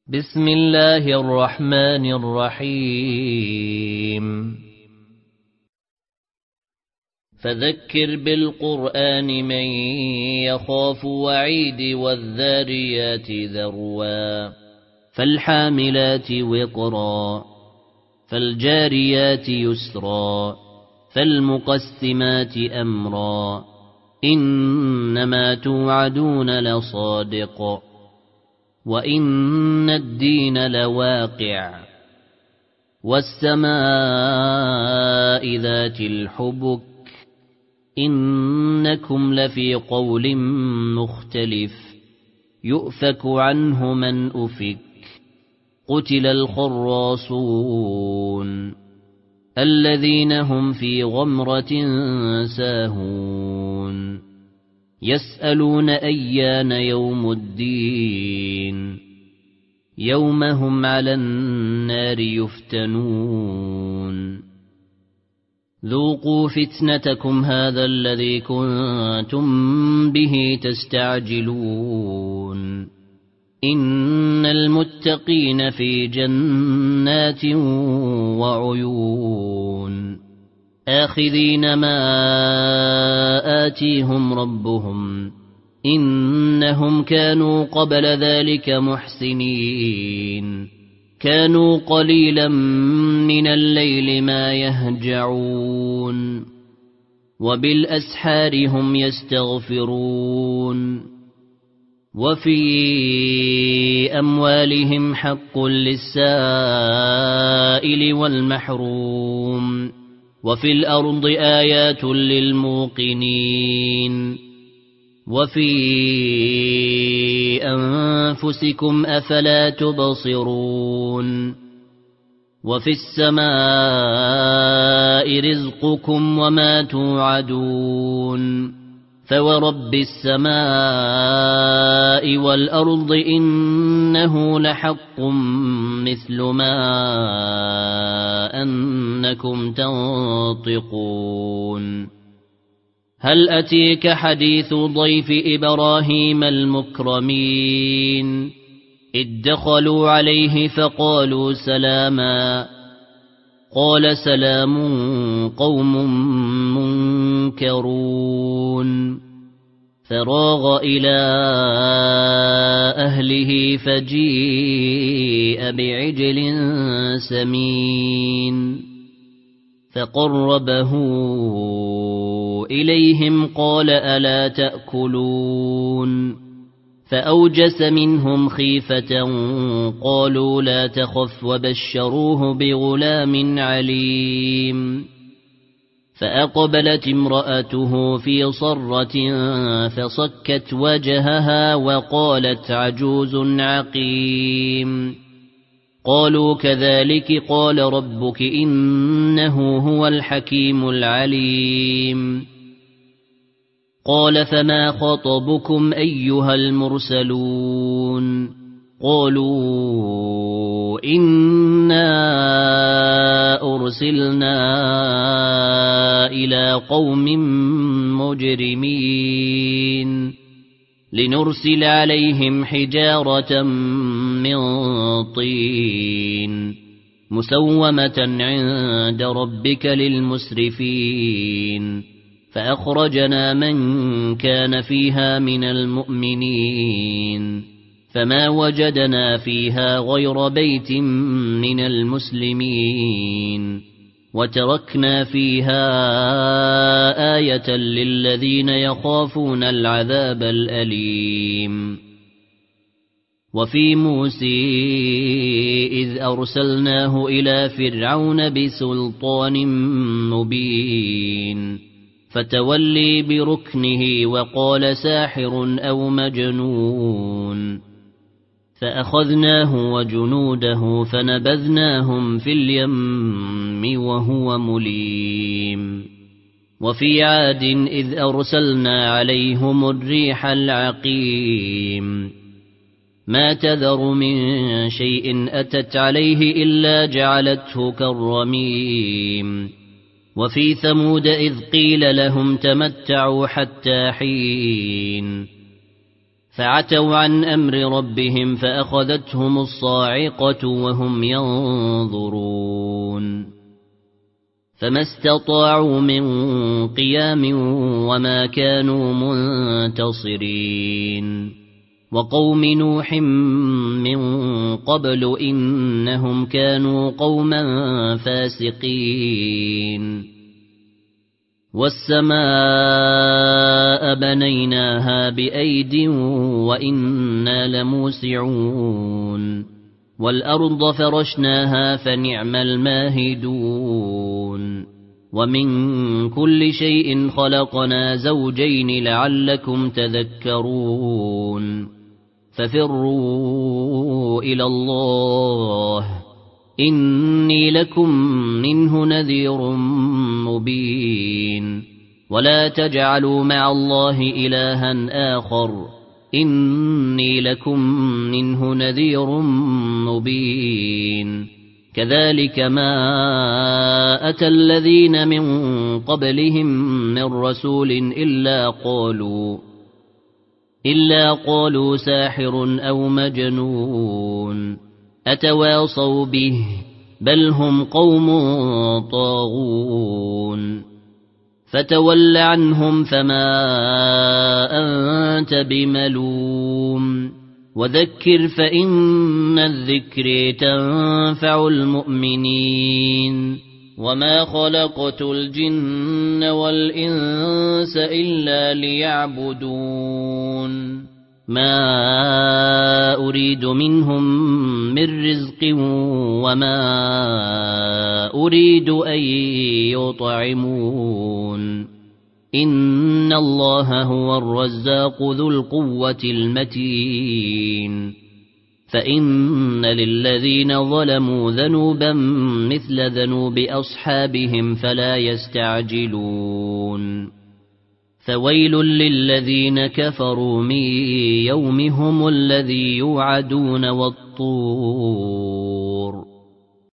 بسم الله الرحمن الرحيم فذكر بالقرآن من يخاف وعيد والذاريات ذروا فالحاملات وقرا فالجاريات يسرا فالمقسمات أمرا إنما توعدون لصادق وإن الدين لواقع والسماء ذات الحبك إنكم لفي قول مختلف يؤفك عنه من أفك قتل الخراصون الذين هم في غمرة ساهون يسألون أيان يوم الدين يوم هم على النار يفتنون ذوقوا فتنتكم هذا الذي كنتم به تستعجلون إن المتقين في جنات وعيون آخذين ما آتيهم ربهم إنهم كانوا قبل ذلك محسنين كانوا قليلا من الليل ما يهجعون وبالأسحار هم يستغفرون وفي أموالهم حق للسائل والمحروم وفي الأرض آيات للموقنين وفي أنفسكم أفلا تبصرون وفي السماء رزقكم وما توعدون فورب السماء والأرض إنه لحق مثل ما أنكم تنطقون هل أتيك حديث ضيف إبراهيم المكرمين إذ دخلوا عليه فقالوا سلاما قال سلام قوم منكرون فراغ إلى أهله فجيء بعجل سمين فقربه إليهم قال ألا تأكلون فأوجس منهم خيفة قالوا لا تخف وبشروه بغلام عليم فأقبلت امرأته في صرة فصكت وجهها وقالت عجوز عقيم قالوا كذلك قال ربك إنه هو الحكيم العليم قال فما خطبكم أيها المرسلون قالوا إنا أرسلنا إلى قوم مجرمين لنرسل عليهم حجارة من طين مسومة عند ربك للمسرفين فأخرجنا من كان فيها من المؤمنين فما وجدنا فيها غير بيت من المسلمين وتركنا فيها آية للذين يخافون العذاب الأليم وفي موسى إذ أرسلناه إلى فرعون بسلطان مبين فتولي بركنه وقال ساحر أو مجنون فأخذناه وجنوده فنبذناهم في اليم وهو مليم وفي عاد إذ أرسلنا عليهم الريح العقيم ما تذر من شيء أتت عليه إلا جعلته كالرميم وفي ثمود إذ قيل لهم تمتعوا حتى حين فعتوا عن أمر ربهم فأخذتهم الصاعقة وهم ينظرون فما استطاعوا من قيام وما كانوا منتصرين وقوم نوح من قبل إنهم كانوا قوما فاسقين والسماء بنيناها بأيد وإنا لموسعون والأرض فرشناها فنعم الماهدون ومن كل شيء خلقنا زوجين لعلكم تذكرون ففروا إلى الله إني لكم منه نذير مبين ولا تجعلوا مع الله إلها آخر إني لكم منه نذير مبين كذلك ما أتى الذين من قبلهم من رسول إلا قالوا ساحر أو مجنون أتواصوا به بل هم قوم طاغون فتول عنهم فما أنت بملوم وذكر فإن الذكر تنفع المؤمنين وما خلقت الجن والإنس إلا ليعبدون ما أريد منهم من رزق وما أريد أن يطعمون إن الله هو الرزاق ذو القوة المتين فإن للذين ظلموا ذنوبا مثل ذنوب أصحابهم فلا يستعجلون فويل للذين كفروا من يومهم الذي يوعدون والطور